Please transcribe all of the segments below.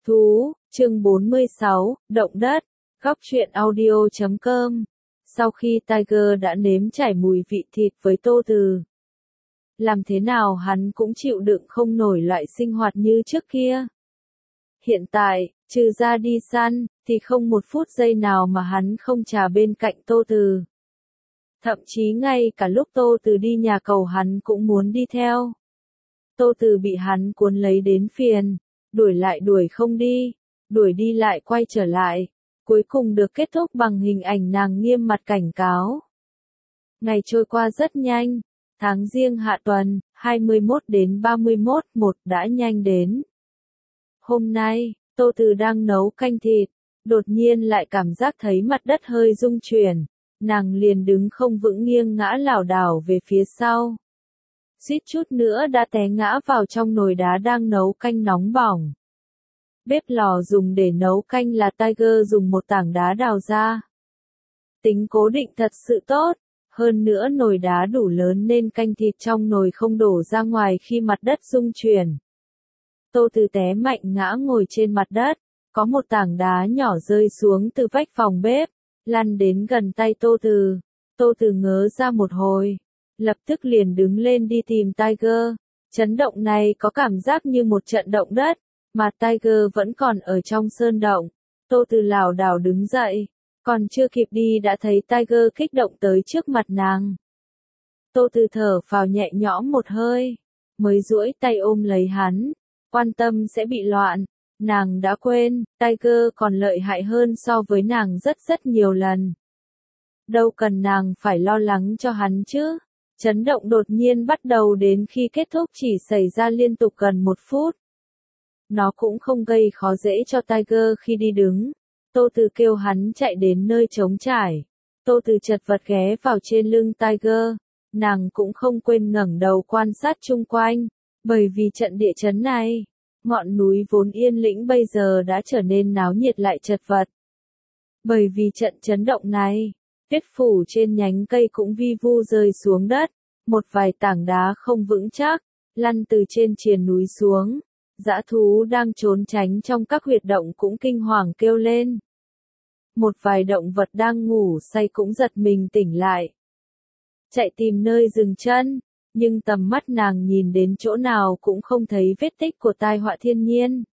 Thú, chương 46, động đất, góc truyện audio.com. Sau khi Tiger đã nếm trải mùi vị thịt với Tô Từ, làm thế nào hắn cũng chịu đựng không nổi loại sinh hoạt như trước kia. Hiện tại, trừ ra đi săn, thì không một phút giây nào mà hắn không chà bên cạnh Tô Từ. Thậm chí ngay cả lúc Tô Từ đi nhà cầu hắn cũng muốn đi theo. Tô Từ bị hắn cuốn lấy đến phiền, đuổi lại đuổi không đi, đuổi đi lại quay trở lại, cuối cùng được kết thúc bằng hình ảnh nàng nghiêm mặt cảnh cáo. Ngày trôi qua rất nhanh, tháng Giêng hạ tuần, 21 đến 31 1 đã nhanh đến. Hôm nay, Tô Từ đang nấu canh thịt, đột nhiên lại cảm giác thấy mặt đất hơi rung chuyển, nàng liền đứng không vững nghiêng ngã lảo đảo về phía sau. Suýt chút nữa đã té ngã vào trong nồi đá đang nấu canh nóng bỏng. Bếp lò dùng để nấu canh là Tiger dùng một tảng đá đào ra. Tính cố định thật sự tốt, hơn nữa nồi đá đủ lớn nên canh thịt trong nồi không đổ ra ngoài khi mặt đất rung chuyển. Tô Từ té mạnh ngã ngồi trên mặt đất, có một tảng đá nhỏ rơi xuống từ vách phòng bếp, lăn đến gần tay Tô Từ. Tô Từ ngớ ra một hồi, lập tức liền đứng lên đi tìm Tiger. Chấn động này có cảm giác như một trận động đất, mà Tiger vẫn còn ở trong sơn động. Tô Từ lảo đảo đứng dậy, còn chưa kịp đi đã thấy Tiger kích động tới trước mặt nàng. Tô Từ thở phào nhẹ nhõm một hơi, mới duỗi tay ôm lấy hắn, quan tâm sẽ bị loạn. Nàng đã quên, Tiger còn lợi hại hơn so với nàng rất nhiều lần. Đâu cần nàng phải lo lắng cho hắn chứ. Chấn động đột nhiên bắt đầu đến khi kết thúc chỉ xảy ra liên tục gần 1 phút. Nó cũng không gây khó dễ cho Tiger khi đi đứng. Tô Từ kêu hắn chạy đến nơi trống trải. Tô Từ chật vật ghé vào trên lưng Tiger. Nàng cũng không quên ngẩng đầu quan sát chung quanh. Bởi vì trận địa chấn này, ngọn núi vốn yên lĩnh bây giờ đã trở nên náo nhiệt lại chật vật. Bởi vì trận chấn động này, tuyết phủ trên nhánh cây cũng vi vu rơi xuống đất, một vài tảng đá không vững chắc, lăn từ trên triền núi xuống. Dã thú đang trốn tránh trong các huyệt động cũng kinh hoàng kêu lên. Một vài động vật đang ngủ say cũng giật mình tỉnh lại. Chạy tìm nơi dừng chân, nhưng tầm mắt nàng nhìn đến chỗ nào cũng không thấy vết tích của tai họa thiên nhiên.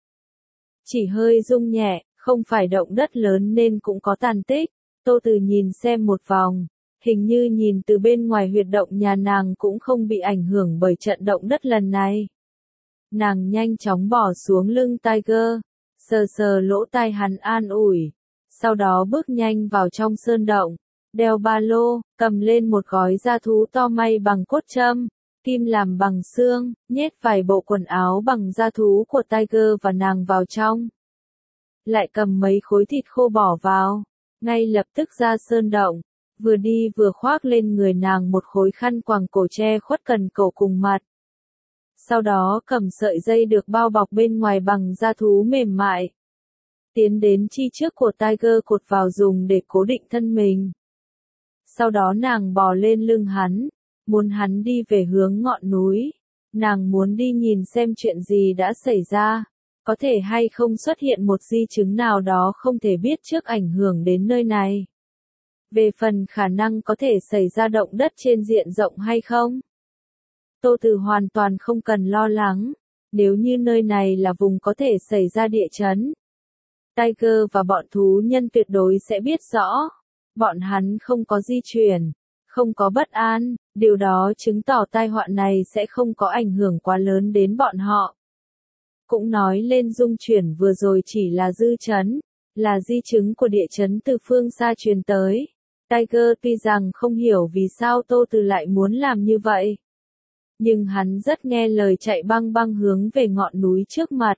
Chỉ hơi rung nhẹ, không phải động đất lớn nên cũng có tàn tích. Tô Từ nhìn xem một vòng, hình như nhìn từ bên ngoài huyệt động nhà nàng cũng không bị ảnh hưởng bởi trận động đất lần này. Nàng nhanh chóng bỏ xuống lưng Tiger, sờ sờ lỗ tai hắn an ủi, sau đó bước nhanh vào trong sơn động, đeo ba lô, cầm lên một gói da thú to may bằng cốt trâm, kim làm bằng xương, nhét vài bộ quần áo bằng da thú của Tiger và nàng vào trong. Lại cầm mấy khối thịt khô bỏ vào, ngay lập tức ra sơn động, vừa đi vừa khoác lên người nàng một khối khăn quàng cổ che khuất cần cổ cùng mặt. Sau đó cầm sợi dây được bao bọc bên ngoài bằng da thú mềm mại. Tiến đến chi trước của Tiger cột vào dùng để cố định thân mình. Sau đó nàng bò lên lưng hắn, muốn hắn đi về hướng ngọn núi. Nàng muốn đi nhìn xem chuyện gì đã xảy ra, có thể hay không xuất hiện một di chứng nào đó không thể biết trước ảnh hưởng đến nơi này. Về phần khả năng có thể xảy ra động đất trên diện rộng hay không, Tô Từ hoàn toàn không cần lo lắng, nếu như nơi này là vùng có thể xảy ra địa chấn. Tiger và bọn thú nhân tuyệt đối sẽ biết rõ, bọn hắn không có di chuyển, không có bất an, điều đó chứng tỏ tai họa này sẽ không có ảnh hưởng quá lớn đến bọn họ. Cũng nói lên rung chuyển vừa rồi chỉ là dư chấn, là di chứng của địa chấn từ phương xa truyền tới. Tiger tuy rằng không hiểu vì sao Tô Từ lại muốn làm như vậy, nhưng hắn rất nghe lời chạy băng băng hướng về ngọn núi trước mặt.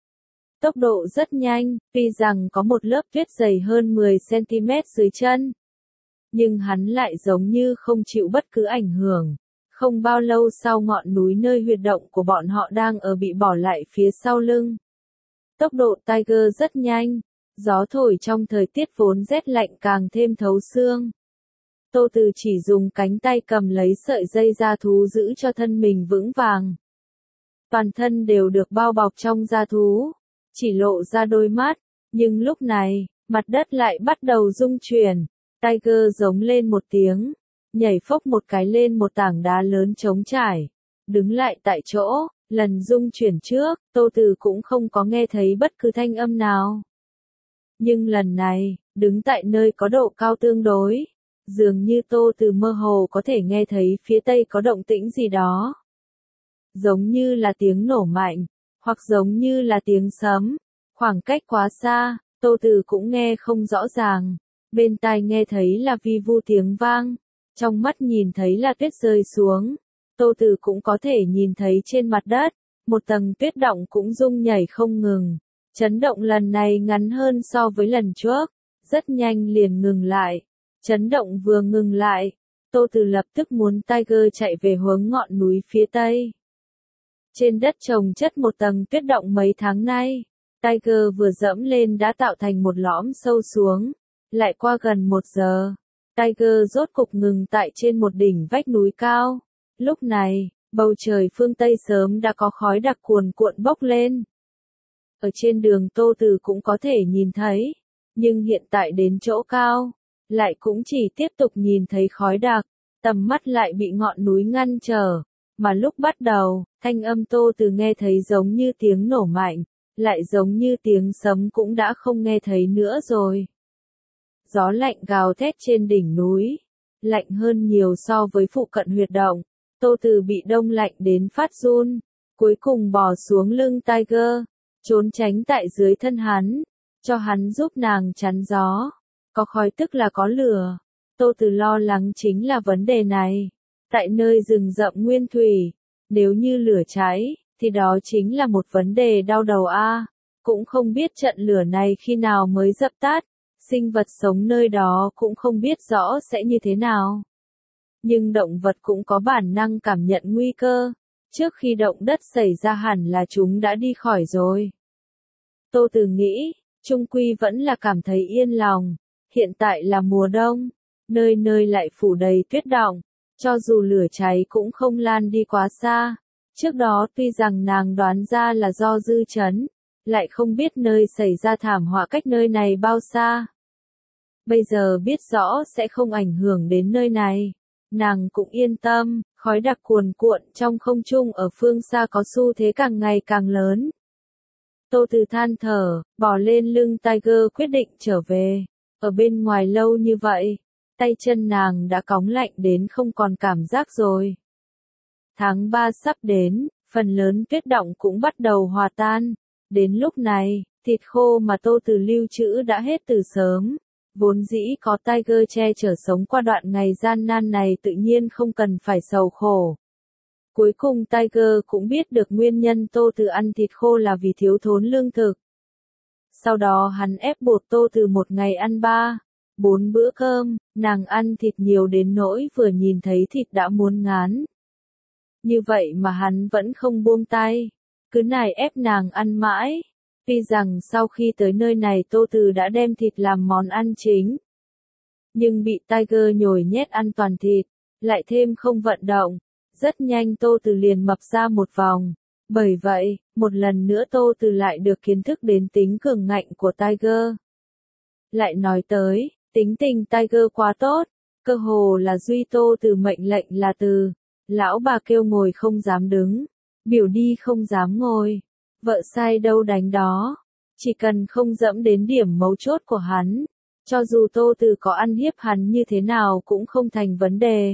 Tốc độ rất nhanh, tuy rằng có một lớp tuyết dày hơn 10 cm dưới chân, nhưng hắn lại giống như không chịu bất cứ ảnh hưởng. Không bao lâu sau ngọn núi nơi huyệt động của bọn họ đang ở bị bỏ lại phía sau lưng. Tốc độ Tiger rất nhanh, gió thổi trong thời tiết vốn rét lạnh càng thêm thấu xương. Tô Từ chỉ dùng cánh tay cầm lấy sợi dây da thú giữ cho thân mình vững vàng. Toàn thân đều được bao bọc trong da thú, chỉ lộ ra đôi mắt, nhưng lúc này, mặt đất lại bắt đầu rung chuyển. Tiger giống lên một tiếng, nhảy phốc một cái lên một tảng đá lớn trống trải, đứng lại tại chỗ. Lần rung chuyển trước, Tô Từ cũng không có nghe thấy bất cứ thanh âm nào. Nhưng lần này, đứng tại nơi có độ cao tương đối, dường như Tô Từ mơ hồ có thể nghe thấy phía tây có động tĩnh gì đó. Giống như là tiếng nổ mạnh, hoặc giống như là tiếng sấm. Khoảng cách quá xa, Tô Từ cũng nghe không rõ ràng. Bên tai nghe thấy là vi vu tiếng vang, trong mắt nhìn thấy là tuyết rơi xuống. Tô Từ cũng có thể nhìn thấy trên mặt đất, một tầng tuyết động cũng rung nhảy không ngừng. Chấn động lần này ngắn hơn so với lần trước, rất nhanh liền ngừng lại. Chấn động vừa ngừng lại, Tô Từ lập tức muốn Tiger chạy về hướng ngọn núi phía tây. Trên đất trồng chất một tầng tuyết động mấy tháng nay, Tiger vừa dẫm lên đã tạo thành một lõm sâu xuống. Lại qua gần 1 giờ, Tiger rốt cục ngừng tại trên một đỉnh vách núi cao. Lúc này, bầu trời phương Tây sớm đã có khói đặc cuồn cuộn bốc lên. Ở trên đường Tô Từ cũng có thể nhìn thấy, nhưng hiện tại đến chỗ cao, lại cũng chỉ tiếp tục nhìn thấy khói đặc, tầm mắt lại bị ngọn núi ngăn trở. Mà lúc bắt đầu, thanh âm Tô Từ nghe thấy giống như tiếng nổ mạnh, lại giống như tiếng sấm cũng đã không nghe thấy nữa rồi. Gió lạnh gào thét trên đỉnh núi, lạnh hơn nhiều so với phụ cận huyệt động. Tô Từ bị đông lạnh đến phát run, cuối cùng bò xuống lưng Tiger, trốn tránh tại dưới thân hắn, cho hắn giúp nàng chắn gió. Có khói tức là có lửa. Tô Từ lo lắng chính là vấn đề này. Tại nơi rừng rậm nguyên thủy, nếu như lửa cháy, thì đó chính là một vấn đề đau đầu a. Cũng không biết trận lửa này khi nào mới dập tắt, sinh vật sống nơi đó cũng không biết rõ sẽ như thế nào. Nhưng động vật cũng có bản năng cảm nhận nguy cơ, trước khi động đất xảy ra hẳn là chúng đã đi khỏi rồi. Tô Từ nghĩ, chung quy vẫn là cảm thấy yên lòng, hiện tại là mùa đông, nơi nơi lại phủ đầy tuyết đọng, cho dù lửa cháy cũng không lan đi quá xa. Trước đó tuy rằng nàng đoán ra là do dư chấn, lại không biết nơi xảy ra thảm họa cách nơi này bao xa. Bây giờ biết rõ sẽ không ảnh hưởng đến nơi này, nàng cũng yên tâm. Khói đặc cuồn cuộn trong không trung ở phương xa có xu thế càng ngày càng lớn. Tô Từ than thở, bò lên lưng Tiger quyết định trở về. Ở bên ngoài lâu như vậy, tay chân nàng đã cóng lạnh đến không còn cảm giác rồi. Tháng 3 sắp đến, phần lớn tuyết động cũng bắt đầu hòa tan. Đến lúc này, thịt khô mà Tô Từ lưu trữ đã hết từ sớm. Vốn dĩ có Tiger che chở sống qua đoạn ngày gian nan này tự nhiên không cần phải sầu khổ. Cuối cùng Tiger cũng biết được nguyên nhân Tô Từ ăn thịt khô là vì thiếu thốn lương thực. Sau đó hắn ép buộc Tô Từ một ngày ăn 4 bữa cơm, nàng ăn thịt nhiều đến nỗi vừa nhìn thấy thịt đã muốn ngán. Như vậy mà hắn vẫn không buông tay, cứ nài ép nàng ăn mãi. Tuy rằng sau khi tới nơi này Tô Từ đã đem thịt làm món ăn chính, nhưng bị Tiger nhồi nhét ăn toàn thịt, lại thêm không vận động, rất nhanh Tô Từ liền mập ra một vòng. Bởi vậy, một lần nữa Tô Từ lại được kiến thức đến tính cường ngạnh của Tiger. Lại nói tới, tính tình Tiger quá tốt, cơ hồ là duy Tô Từ mệnh lệnh là từ. Lão bà kêu ngồi không dám đứng, biểu đi không dám ngồi, vợ sai đâu đánh đó, chỉ cần không dẫm đến điểm mấu chốt của hắn, cho dù Tô Từ có ăn hiếp hắn như thế nào cũng không thành vấn đề.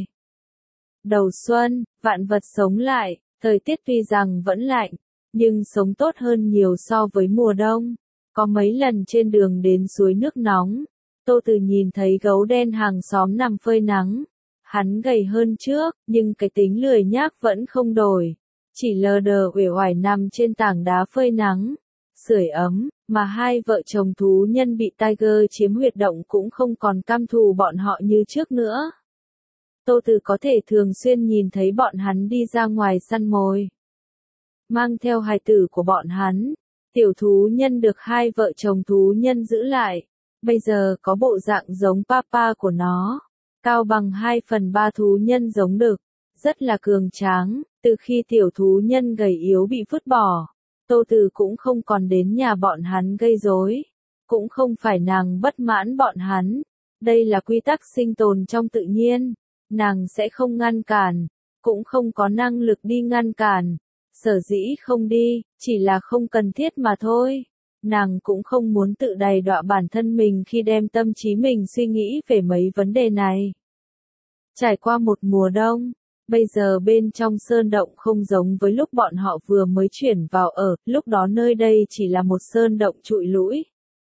Đầu xuân, vạn vật sống lại, thời tiết tuy rằng vẫn lạnh, nhưng sống tốt hơn nhiều so với mùa đông. Có mấy lần trên đường đến suối nước nóng, Tô Từ nhìn thấy gấu đen hàng xóm nằm phơi nắng. Hắn gầy hơn trước, nhưng cái tính lười nhác vẫn không đổi. Chỉ lờ đờ uể oải nằm trên tảng đá phơi nắng, sưởi ấm, mà hai vợ chồng thú nhân bị Tiger chiếm huyệt động cũng không còn căm thù bọn họ như trước nữa. Tô Từ có thể thường xuyên nhìn thấy bọn hắn đi ra ngoài săn mồi, mang theo hài tử của bọn hắn. Tiểu thú nhân được hai vợ chồng thú nhân giữ lại, bây giờ có bộ dạng giống papa của nó. Cao bằng 2/3 thú nhân giống đực, rất là cường tráng. Từ khi tiểu thú nhân gầy yếu bị vứt bỏ, Tô Từ cũng không còn đến nhà bọn hắn gây rối. Cũng không phải nàng bất mãn bọn hắn. Đây là quy tắc sinh tồn trong tự nhiên. Nàng sẽ không ngăn cản. Cũng không có năng lực đi ngăn cản. Sở dĩ không đi, chỉ là không cần thiết mà thôi. Nàng cũng không muốn tự đày đọa bản thân mình khi đem tâm trí mình suy nghĩ về mấy vấn đề này. Trải qua một mùa đông, bây giờ bên trong sơn động không giống với lúc bọn họ vừa mới chuyển vào ở, lúc đó nơi đây chỉ là một sơn động trụi lũi.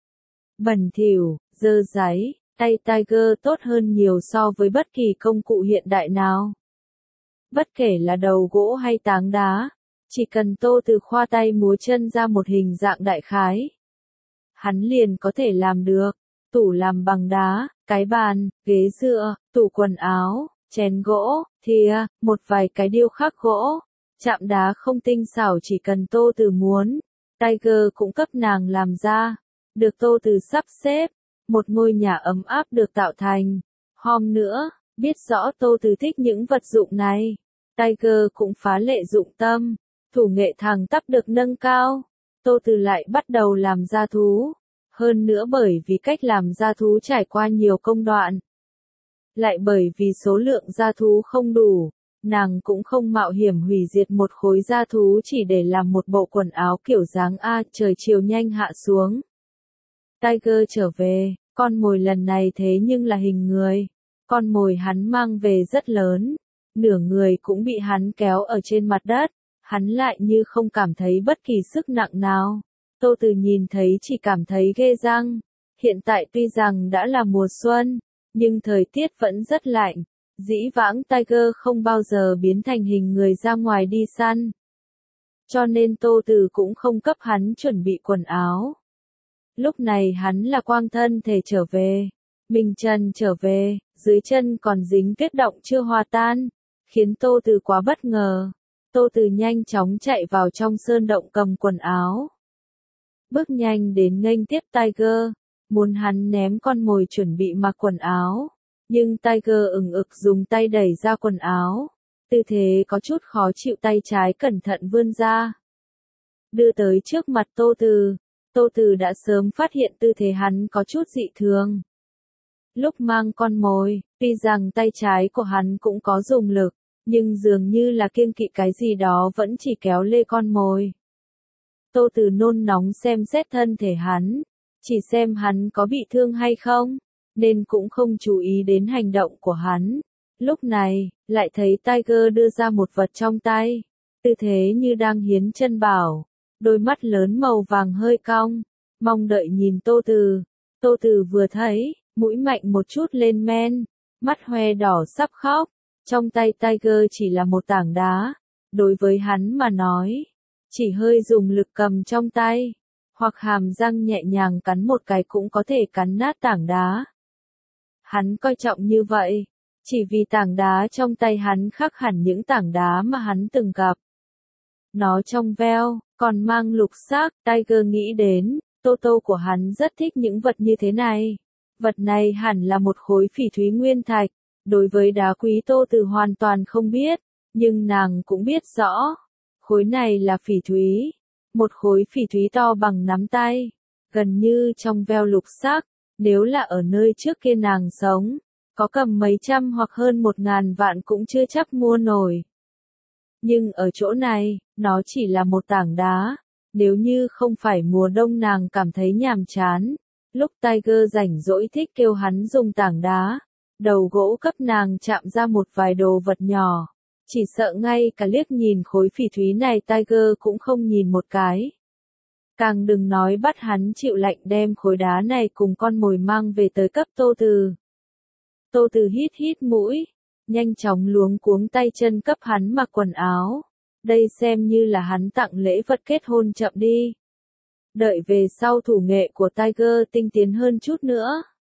Bẩn thỉu, dơ dáy, tay Tiger tốt hơn nhiều so với bất kỳ công cụ hiện đại nào. Bất kể là đầu gỗ hay tảng đá, chỉ cần Tô Từ khoa tay múa chân ra một hình dạng đại khái. Hắn liền có thể làm được. Tủ làm bằng đá, cái bàn, ghế dựa, tủ quần áo, chén gỗ, thìa, một vài cái điêu khắc gỗ. Chạm đá không tinh xảo chỉ cần Tô Từ muốn. Tiger cũng cấp nàng làm ra. Được Tô Từ sắp xếp. Một ngôi nhà ấm áp được tạo thành. Hôm nữa, biết rõ Tô Từ thích những vật dụng này. Tiger cũng phá lệ dụng tâm. Thủ nghệ thẳng tắp được nâng cao. Tô Từ lại bắt đầu làm gia thú. Hơn nữa bởi vì cách làm gia thú trải qua nhiều công đoạn. Lại bởi vì số lượng gia thú không đủ, nàng cũng không mạo hiểm hủy diệt một khối gia thú chỉ để làm một bộ quần áo kiểu dáng A. Trời chiều nhanh hạ xuống. Tiger trở về, con mồi lần này thế nhưng là hình người. Con mồi hắn mang về rất lớn, nửa người cũng bị hắn kéo ở trên mặt đất, hắn lại như không cảm thấy bất kỳ sức nặng nào. Tô Từ nhìn thấy chỉ cảm thấy ghê răng. Hiện tại tuy rằng đã là mùa xuân, nhưng thời tiết vẫn rất lạnh. Dĩ vãng Tiger không bao giờ biến thành hình người ra ngoài đi săn. Cho nên Tô Từ cũng không cấp hắn chuẩn bị quần áo. Lúc này hắn là quang thân thể trở về. Mình chân trở về, dưới chân còn dính tuyết động chưa hòa tan. Khiến Tô Từ quá bất ngờ. Tô Từ nhanh chóng chạy vào trong sơn động cầm quần áo. Bước nhanh đến nghênh tiếp Tiger, muốn hắn ném con mồi chuẩn bị mặc quần áo. Nhưng Tiger ừng ực dùng tay đẩy ra quần áo. Tư thế có chút khó chịu, tay trái cẩn thận vươn ra. Đưa tới trước mặt Tô Từ. Tô Từ đã sớm phát hiện tư thế hắn có chút dị thường. Lúc mang con mồi, tuy rằng tay trái của hắn cũng có dùng lực, nhưng dường như là kiêng kỵ cái gì đó vẫn chỉ kéo lê con mồi. Tô Từ nôn nóng xem xét thân thể hắn, chỉ xem hắn có bị thương hay không, nên cũng không chú ý đến hành động của hắn. Lúc này, lại thấy Tiger đưa ra một vật trong tay, tư thế như đang hiến chân bảo, đôi mắt lớn màu vàng hơi cong, mong đợi nhìn Tô Từ. Tô Từ vừa thấy, mũi mạnh một chút lên men, mắt hoe đỏ sắp khóc, trong tay Tiger chỉ là một tảng đá, đối với hắn mà nói. Chỉ hơi dùng lực cầm trong tay, hoặc hàm răng nhẹ nhàng cắn một cái cũng có thể cắn nát tảng đá. Hắn coi trọng như vậy, chỉ vì tảng đá trong tay hắn khác hẳn những tảng đá mà hắn từng gặp. Nó trong veo, còn mang lục sắc, Tiger nghĩ đến, Toto của hắn rất thích những vật như thế này. Vật này hẳn là một khối phỉ thúy nguyên thạch, đối với đá quý Tô Từ hoàn toàn không biết, nhưng nàng cũng biết rõ. Khối này là phỉ thúy, một khối phỉ thúy to bằng nắm tay, gần như trong veo lục sắc, nếu là ở nơi trước kia nàng sống, có cầm mấy trăm hoặc hơn 1.000 vạn cũng chưa chắc mua nổi. Nhưng ở chỗ này, nó chỉ là một tảng đá, nếu như không phải mùa đông nàng cảm thấy nhàm chán, lúc Tiger rảnh rỗi thích kêu hắn dùng tảng đá, đầu gỗ cấp nàng chạm ra một vài đồ vật nhỏ. Chỉ sợ ngay cả liếc nhìn khối phỉ thúy này Tiger cũng không nhìn một cái. Càng đừng nói bắt hắn chịu lạnh đem khối đá này cùng con mồi mang về tới cấp Tô Từ. Tô Từ hít hít mũi, nhanh chóng luống cuống tay chân cấp hắn mặc quần áo. Đây xem như là hắn tặng lễ vật kết hôn chậm đi. Đợi về sau thủ nghệ của Tiger tinh tiến hơn chút nữa.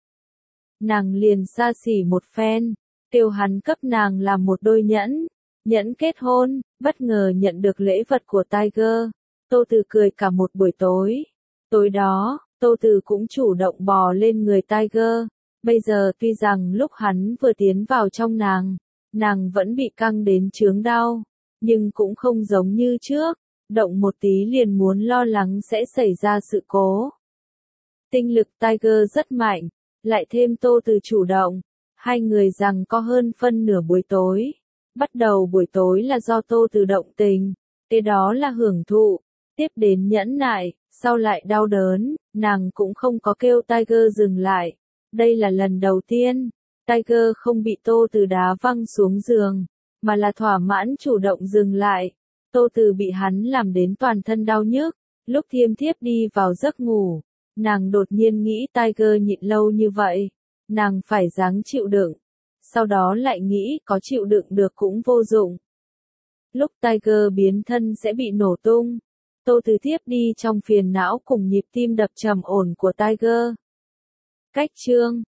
Nàng liền xa xỉ một phen, kêu hắn cấp nàng làm một đôi nhẫn. Nhẫn kết hôn, bất ngờ nhận được lễ vật của Tiger. Tô Từ cười cả một buổi tối. Tối đó, Tô Từ cũng chủ động bò lên người Tiger. Bây giờ tuy rằng lúc hắn vừa tiến vào trong nàng vẫn bị căng đến chướng đau, nhưng cũng không giống như trước. động một tí liền muốn lo lắng sẽ xảy ra sự cố. Tinh lực Tiger rất mạnh, lại thêm Tô Từ chủ động, hai người giằng co hơn phân nửa buổi tối. Bắt đầu buổi tối là do Tô Từ động tình, kế đó là hưởng thụ, tiếp đến nhẫn nại, sau lại đau đớn, nàng cũng không có kêu Tiger dừng lại. Đây là lần đầu tiên, Tiger không bị Tô Từ đá văng xuống giường, mà là thỏa mãn chủ động dừng lại. Tô Từ bị hắn làm đến toàn thân đau nhức, lúc thiêm thiếp đi vào giấc ngủ, nàng đột nhiên nghĩ Tiger nhịn lâu như vậy, nàng phải ráng chịu đựng, sau đó lại nghĩ có chịu đựng được cũng vô dụng. Lúc Tiger biến thân sẽ bị nổ tung, Tô Từ thiếp đi trong phiền não cùng nhịp tim đập trầm ổn của Tiger. Cách chương